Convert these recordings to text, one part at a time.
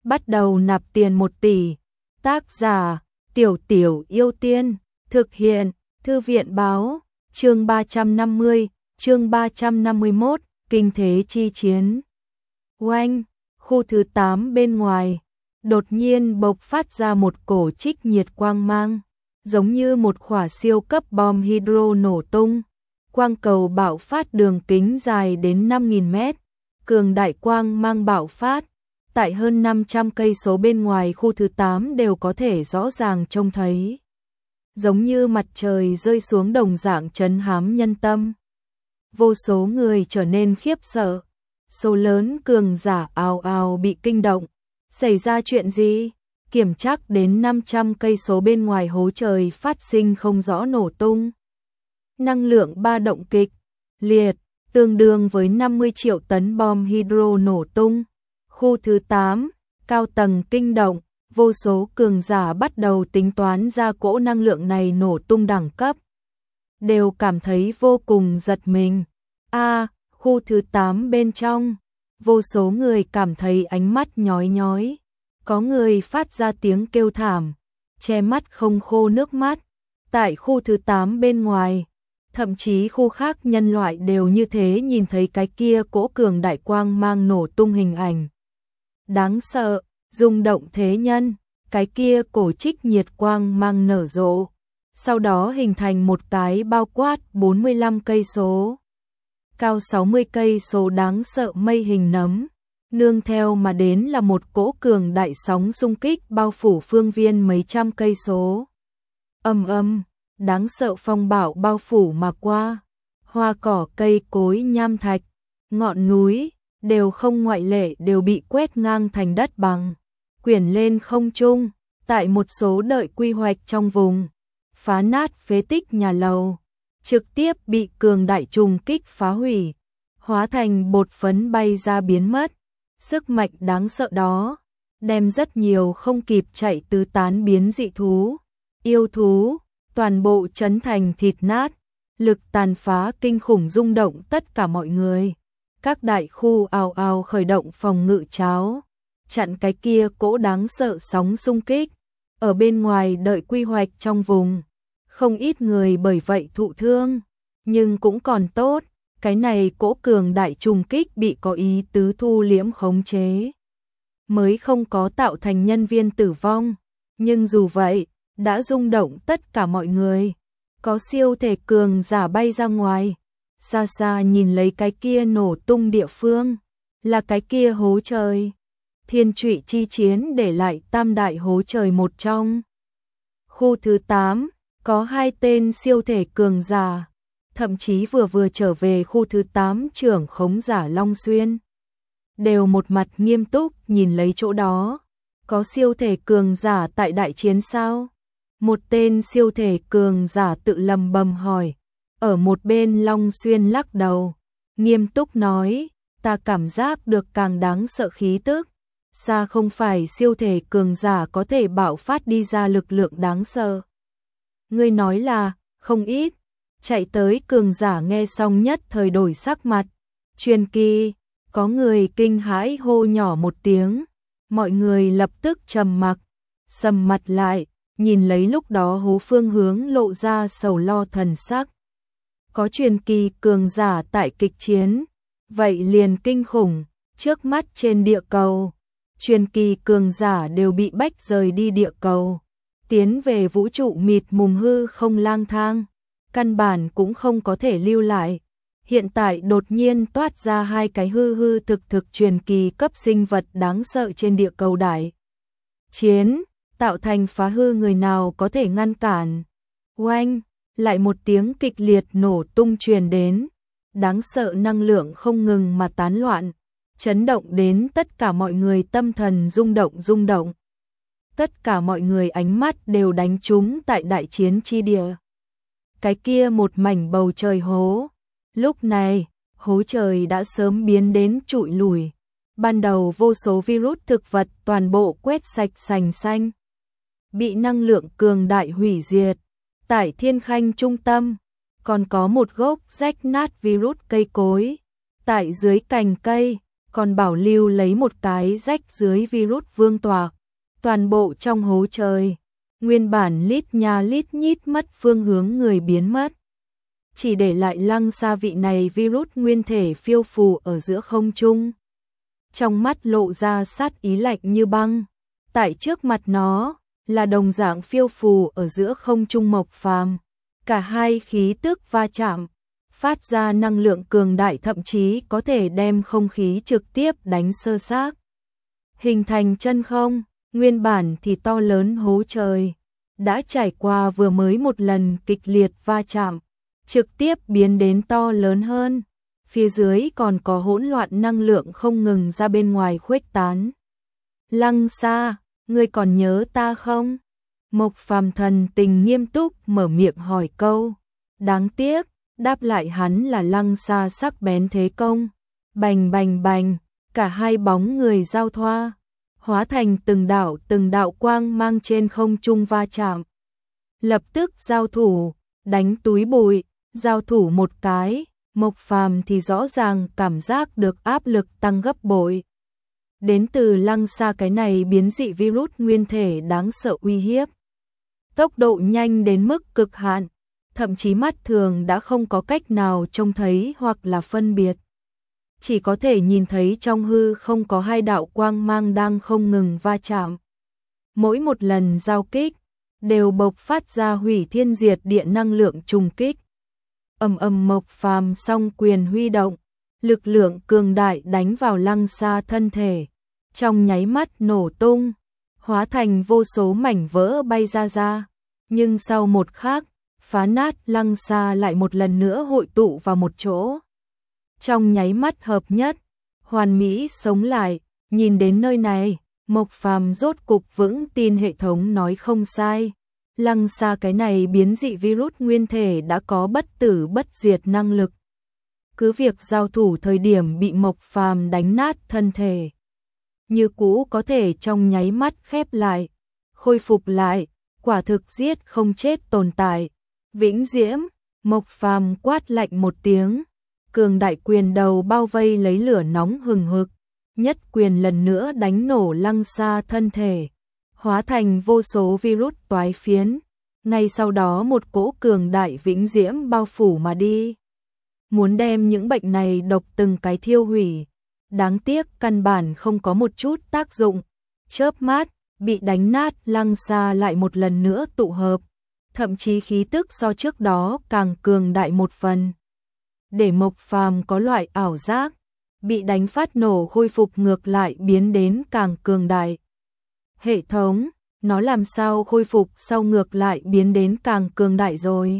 bắt đầu nạp tiền 1 tỷ. Tác giả: Tiểu Tiểu Yêu Tiên. Thực hiện: Thư viện báo. Chương 350, chương 351, Kinh thế chi chiến. Oanh, khu thứ 8 bên ngoài, đột nhiên bộc phát ra một cổ trích nhiệt quang mang, giống như một quả siêu cấp bom hydro nổ tung. Quang cầu bạo phát đường kính dài đến 5.000 mét, cường đại quang mang bạo phát, tại hơn 500 cây số bên ngoài khu thứ 8 đều có thể rõ ràng trông thấy. Giống như mặt trời rơi xuống đồng dạng trấn hám nhân tâm. Vô số người trở nên khiếp sợ, số lớn cường giả ào ào bị kinh động. Xảy ra chuyện gì? Kiểm tra đến 500 cây số bên ngoài hố trời phát sinh không rõ nổ tung. Năng lượng ba động kịch liệt, tương đương với 50 triệu tấn bom hydro nổ tung. Khu thứ 8, cao tầng kinh động, vô số cường giả bắt đầu tính toán ra cỗ năng lượng này nổ tung đẳng cấp. Đều cảm thấy vô cùng giật mình. Khu thứ 8 bên trong, vô số người cảm thấy ánh mắt nhói nhói. Có người phát ra tiếng kêu thảm, che mắt không khô nước mắt. Tại khu thứ 8 bên ngoài, thậm chí khu khác nhân loại đều như thế, nhìn thấy cái kia cỗ cường đại quang mang nổ tung hình ảnh. Đáng sợ, rung động thế nhân, cái kia cổ trích nhiệt quang mang nở rộ, sau đó hình thành một cái bao quát 45 cây số, cao 60 cây số đáng sợ mây hình nấm, nương theo mà đến là một cỗ cường đại sóng xung kích bao phủ phương viên mấy trăm cây số. Ầm ầm, đáng sợ phong bạo bao phủ mà qua, hoa cỏ cây cối nham thạch, ngọn núi đều không ngoại lệ đều bị quét ngang thành đất bằng, quyển lên không trung. Tại một số đợi quy hoạch trong vùng, phá nát phế tích nhà lầu, trực tiếp bị cường đại trùng kích phá hủy, hóa thành bột phấn bay ra biến mất. Sức mạnh đáng sợ đó đem rất nhiều không kịp chạy tứ tán biến dị thú, yêu thú, toàn bộ chấn thành thịt nát, lực tàn phá kinh khủng rung động tất cả mọi người. Các đại khu ào ào khởi động phòng ngự cháo, chặn cái kia cỗ đáng sợ sóng xung kích. Ở bên ngoài đợi quy hoạch trong vùng, không ít người bởi vậy thụ thương, nhưng cũng còn tốt, cái này cỗ cường đại trùng kích bị có ý tứ thu liễm khống chế, mới không có tạo thành nhân viên tử vong, nhưng dù vậy, đã rung động tất cả mọi người. Có siêu thể cường giả bay ra ngoài, xa xa nhìn lấy cái kia nổ tung địa phương, là cái kia hố trời. Thiên Trụy chi chiến để lại tam đại hố trời một trong. Khu thứ 8, có 2 tên siêu thể cường giả, thậm chí vừa trở về khu thứ 8 trưởng khống giả Long Xuyên. Đều một mặt nghiêm túc nhìn lấy chỗ đó. Có siêu thể cường giả tại đại chiến sao? Một tên siêu thể cường giả tự lầm bầm hỏi. Ở một bên Long Xuyên lắc đầu, nghiêm túc nói, ta cảm giác được càng đáng sợ khí tức. Xa không phải siêu thể cường giả có thể bạo phát đi ra lực lượng đáng sợ. Ngươi nói là, không ít. Chạy tới cường giả nghe xong nhất thời đổi sắc mặt. Truyền kỳ, có người kinh hãi hô nhỏ một tiếng. Mọi người lập tức trầm mặc, sầm mặt lại, nhìn lấy lúc đó hố phương hướng lộ ra sầu lo thần sắc. Có truyền kỳ cường giả tại kịch chiến, vậy liền kinh khủng, trước mắt trên địa cầu. Truyền kỳ cường giả đều bị bách rời đi địa cầu, tiến về vũ trụ mịt mùng hư không lang thang, căn bản cũng không có thể lưu lại. Hiện tại đột nhiên toát ra 2 cái hư thực truyền kỳ cấp sinh vật đáng sợ trên địa cầu đại chiến, tạo thành phá hư, người nào có thể ngăn cản. Oanh, lại một tiếng kịch liệt nổ tung truyền đến, đáng sợ năng lượng không ngừng mà tán loạn, chấn động đến tất cả mọi người tâm thần rung động. Tất cả mọi người ánh mắt đều đánh trúng tại đại chiến chi địa. Cái kia một mảnh bầu trời hố. Lúc này, hố trời đã sớm biến đến trụi lùi. Ban đầu vô số virus thực vật toàn bộ quét sạch sành xanh, bị năng lượng cường đại hủy diệt. Tại Thiên Khanh trung tâm, còn có một gốc rách nát virus cây cối. Tại dưới cành cây, còn bảo lưu lấy một cái rách dưới virus vương tỏa, toàn bộ trong hố trời. Nguyên bản lít nha lít nhít mất phương hướng người biến mất. Chỉ để lại Lăng Sa vị này virus nguyên thể phiêu phù ở giữa không trung. Trong mắt lộ ra sát ý lạnh như băng. Tại trước mặt nó là đồng dạng phiêu phù ở giữa không trung Mộc Phàm. Cả hai khí tức va chạm, phát ra năng lượng cường đại, thậm chí có thể đem không khí trực tiếp đánh xơ xác. Hình thành chân không, nguyên bản thì to lớn hố trời, đã trải qua vừa mới một lần kịch liệt va chạm, trực tiếp biến đến to lớn hơn. Phía dưới còn có hỗn loạn năng lượng không ngừng ra bên ngoài khuếch tán. Lăng Sa, ngươi còn nhớ ta không? Mộc Phàm thần tình nghiêm túc mở miệng hỏi câu. Đáng tiếc, đáp lại hắn là Lăng Sa sắc bén thế công. Bành bành bành, cả hai bóng người giao thoa, hóa thành từng đạo quang mang trên không trung va chạm. Lập tức giao thủ, đánh túi bụi, giao thủ một cái, Mộc Phàm thì rõ ràng cảm giác được áp lực tăng gấp bội. Đến từ Lăng Sa cái này biến dị virus nguyên thể đáng sợ uy hiếp. Tốc độ nhanh đến mức cực hạn, thậm chí mắt thường đã không có cách nào trông thấy hoặc là phân biệt. Chỉ có thể nhìn thấy trong hư không có hai đạo quang mang đang không ngừng va chạm. Mỗi một lần giao kích, đều bộc phát ra hủy thiên diệt địa năng lượng trùng kích. Ầm ầm, Mộc Phàm song quyền huy động, lực lượng cường đại đánh vào Lăng Sa thân thể, trong nháy mắt nổ tung, hóa thành vô số mảnh vỡ bay ra. Nhưng sau một khắc, phá nát Lăng Sa lại một lần nữa hội tụ vào một chỗ. Trong nháy mắt hợp nhất, hoàn mỹ sống lại. Nhìn đến nơi này, Mộc Phàm rốt cục vững tin hệ thống nói không sai. Lăng Sa cái này biến dị virus nguyên thể đã có bất tử bất diệt năng lực. Cứ việc giao thủ thời điểm bị Mộc Phàm đánh nát thân thể, như cũ có thể trong nháy mắt khép lại, khôi phục lại, quả thực giết không chết tồn tại. Vĩnh Diễm, Mộc Phàm quát lạnh một tiếng, cường đại quyền đầu bao vây lấy lửa nóng hừng hực, nhất quyền lần nữa đánh nổ Lăng Sa thân thể, hóa thành vô số virus toái phiến. Ngay sau đó một cỗ cường đại vĩnh diễm bao phủ mà đi, muốn đem những bệnh này độc từng cái thiêu hủy. Đáng tiếc căn bản không có một chút tác dụng. Chớp mắt, bị đánh nát Lăng Sa lại một lần nữa tụ hợp, thậm chí khí tức so trước đó càng cường đại một phần. Để Mộc Phàm có loại ảo giác, bị đánh phát nổ khôi phục ngược lại biến đến càng cường đại. Hệ thống, nó làm sao khôi phục sau ngược lại biến đến càng cường đại rồi?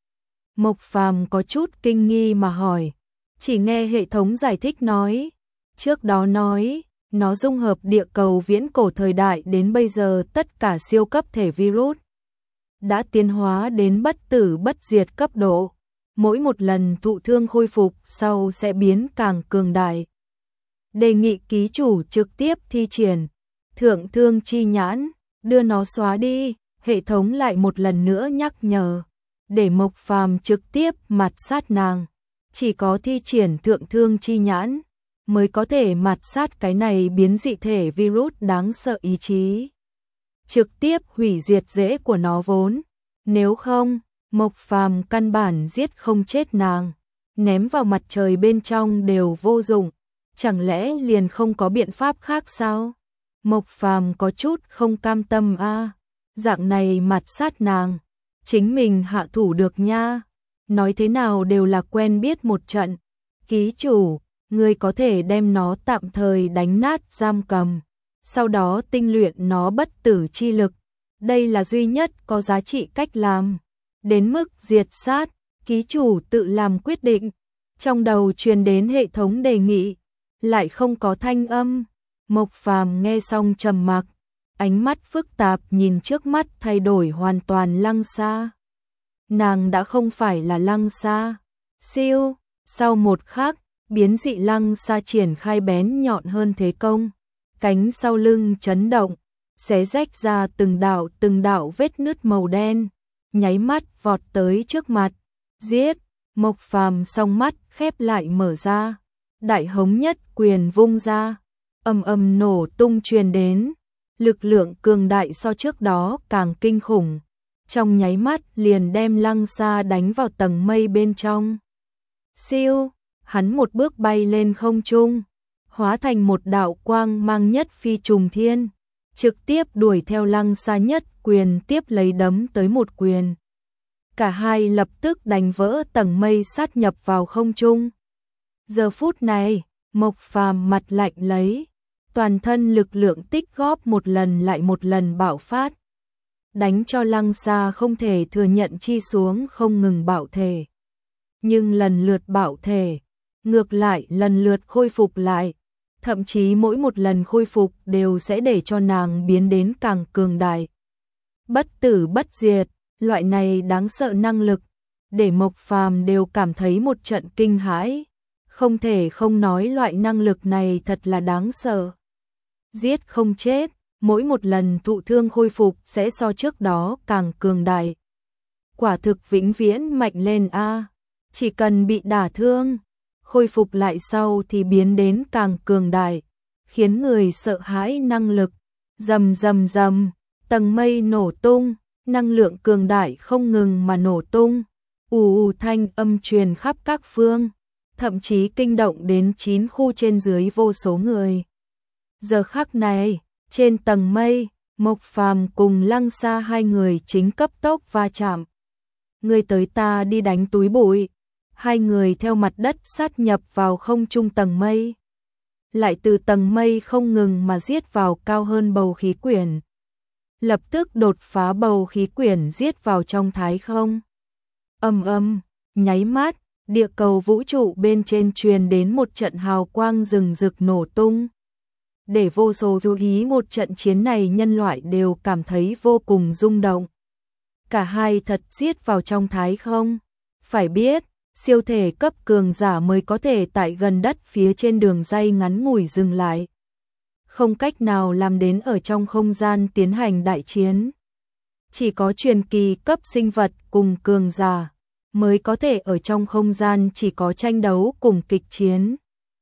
Mộc Phàm có chút kinh nghi mà hỏi, chỉ nghe hệ thống giải thích nói, trước đó nói, nó dung hợp địa cầu viễn cổ thời đại đến bây giờ tất cả siêu cấp thể virus đã tiến hóa đến bất tử bất diệt cấp độ, mỗi một lần thụ thương khôi phục sau sẽ biến càng cường đại. Đề nghị ký chủ trực tiếp thi triển Thượng Thương Chi Nhãn, đưa nó xóa đi. Hệ thống lại một lần nữa nhắc nhở, để Mộc Phàm trực tiếp mặt sát nàng. Chỉ có thi triển Thượng Thương Chi Nhãn mới có thể mặt sát cái này biến dị thể virus đáng sợ ý chí, trực tiếp hủy diệt rễ của nó vốn. Nếu không, Mộc Phàm căn bản giết không chết nàng, ném vào mặt trời bên trong đều vô dụng. Chẳng lẽ liền không có biện pháp khác sao? Mộc Phàm có chút không cam tâm a. Dạng này mặt sát nàng, chính mình hạ thủ được nha. Nói thế nào đều là quen biết một trận. Ký chủ, ngươi có thể đem nó tạm thời đánh nát giam cầm, sau đó tinh luyện nó bất tử chi lực. Đây là duy nhất có giá trị cách làm. Đến mức diệt sát, ký chủ tự làm quyết định. Trong đầu truyền đến hệ thống đề nghị, lại không có thanh âm. Mộc Phàm nghe xong trầm mặc, ánh mắt phức tạp nhìn trước mắt thay đổi hoàn toàn Lăng Sa. Nàng đã không phải là Lăng Sa. Siêu, sau một khắc, biến dị Lăng Sa triển khai bén nhọn hơn thế công, cánh sau lưng chấn động, xé rách ra từng đạo vết nứt màu đen, nháy mắt vọt tới trước mặt. Giết! Mộc Phàm song mắt khép lại mở ra, Đại hống nhất quyền vung ra, ầm ầm nổ tung truyền đến, lực lượng cường đại so trước đó càng kinh khủng, trong nháy mắt liền đem Lăng Sa đánh vào tầng mây bên trong. Siêu, hắn một bước bay lên không trung, hóa thành một đạo quang mang nhất phi trùng thiên, trực tiếp đuổi theo Lăng Sa nhất quyền tiếp lấy đấm tới một quyền. Cả hai lập tức đánh vỡ tầng mây sát nhập vào không trung. Giờ phút này, Mộc Phàm mặt lạnh lấy, toàn thân lực lượng tích góp một lần lại một lần bạo phát, đánh cho Lăng Sa không thể thừa nhận chi xuống không ngừng bạo thể. Nhưng lần lượt bạo thể, ngược lại lần lượt khôi phục lại, thậm chí mỗi một lần khôi phục đều sẽ để cho nàng biến đến càng cường đại. Bất tử bất diệt, loại này đáng sợ năng lực, để Mộc Phàm đều cảm thấy một trận kinh hãi, không thể không nói loại năng lực này thật là đáng sợ. Giết không chết, mỗi một lần thụ thương khôi phục sẽ so trước đó càng cường đại. Quả thực vĩnh viễn mạnh lên a, chỉ cần bị đả thương, khôi phục lại sau thì biến đến càng cường đại, khiến người sợ hãi năng lực. Rầm rầm rầm, tầng mây nổ tung, năng lượng cường đại không ngừng mà nổ tung, ù thanh âm truyền khắp các phương, thậm chí kinh động đến 9 khu trên dưới vô số người. Giờ khắc này, trên tầng mây, Mộc Phàm cùng Lăng Sa hai người chính cấp tốc va chạm. Người tới ta đi đánh túi bụi, hai người theo mặt đất sát nhập vào không trung tầng mây. Lại từ tầng mây không ngừng mà giết vào cao hơn bầu khí quyển. Lập tức đột phá bầu khí quyển giết vào trong thái không. Nháy mắt, địa cầu vũ trụ bên trên truyền đến một trận hào quang rừng rực nổ tung. Để vô số chú ý một trận chiến này nhân loại đều cảm thấy vô cùng rung động. Cả hai thật giết vào trong thái không. Phải biết, siêu thể cấp cường giả mới có thể tại gần đất phía trên đường ray ngắn ngủi dừng lại. Không cách nào làm đến ở trong không gian tiến hành đại chiến. Chỉ có truyền kỳ cấp sinh vật cùng cường giả mới có thể ở trong không gian chỉ có tranh đấu cùng kịch chiến.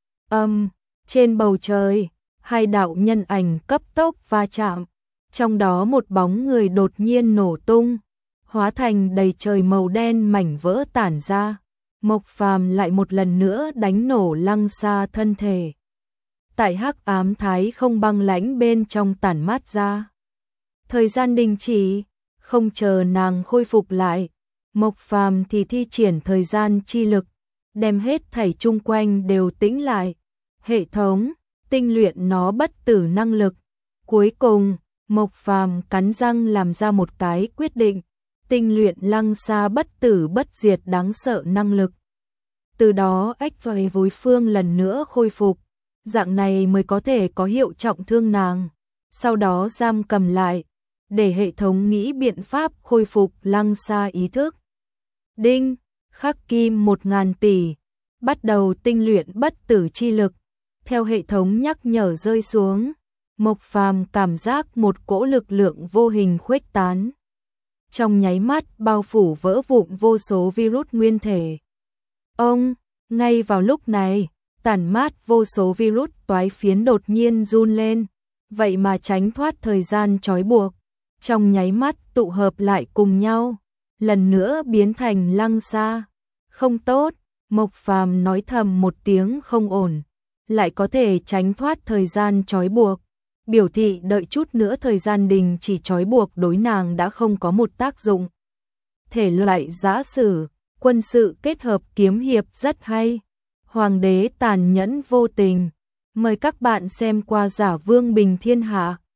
Trên bầu trời, hai đạo nhân ảnh cấp tốc va chạm, trong đó một bóng người đột nhiên nổ tung, hóa thành đầy trời màu đen mảnh vỡ tản ra. Mộc Phàm lại một lần nữa đánh nổ Lăng Sa thân thể. Tại hắc ám thái không băng lãnh bên trong tản mát ra. Thời gian đình chỉ, không chờ nàng khôi phục lại, Mộc Phàm thì thi triển thời gian chi lực, đem hết thảy chung quanh đều tĩnh lại. Hệ thống, tinh luyện nó bất tử năng lực. Cuối cùng, Mộc Phàm cắn răng làm ra một cái quyết định, tinh luyện Lăng Sa bất tử bất diệt đáng sợ năng lực. Từ đó ách vời vối phương lần nữa khôi phục, dạng này mới có thể có hiệu trọng thương nàng, sau đó giam cầm lại, để hệ thống nghĩ biện pháp khôi phục Lăng Sa ý thức. Đinh, khắc kim 1000 tỷ, bắt đầu tinh luyện bất tử chi lực. Theo hệ thống nhắc nhở rơi xuống, Mộc Phàm cảm giác một cỗ lực lượng vô hình khuếch tán. Trong nháy mắt bao phủ vỡ vụn vô số virus nguyên thể. Ngay vào lúc này, tản mát vô số virus toái phiến đột nhiên run lên, vậy mà tránh thoát thời gian trói buộc. Trong nháy mắt tụ hợp lại cùng nhau, lần nữa biến thành Lăng Sa. Không tốt, Mộc Phàm nói thầm một tiếng không ổn, lại có thể tránh thoát thời gian trói buộc. Biểu thị đợi chút nữa thời gian đình chỉ trói buộc đối nàng đã không có một tác dụng. Thể loại giã sử, quân sự kết hợp kiếm hiệp rất hay. Hoàng đế tàn nhẫn vô tình. Mời các bạn xem qua Giả Vương Bình Thiên Hạ.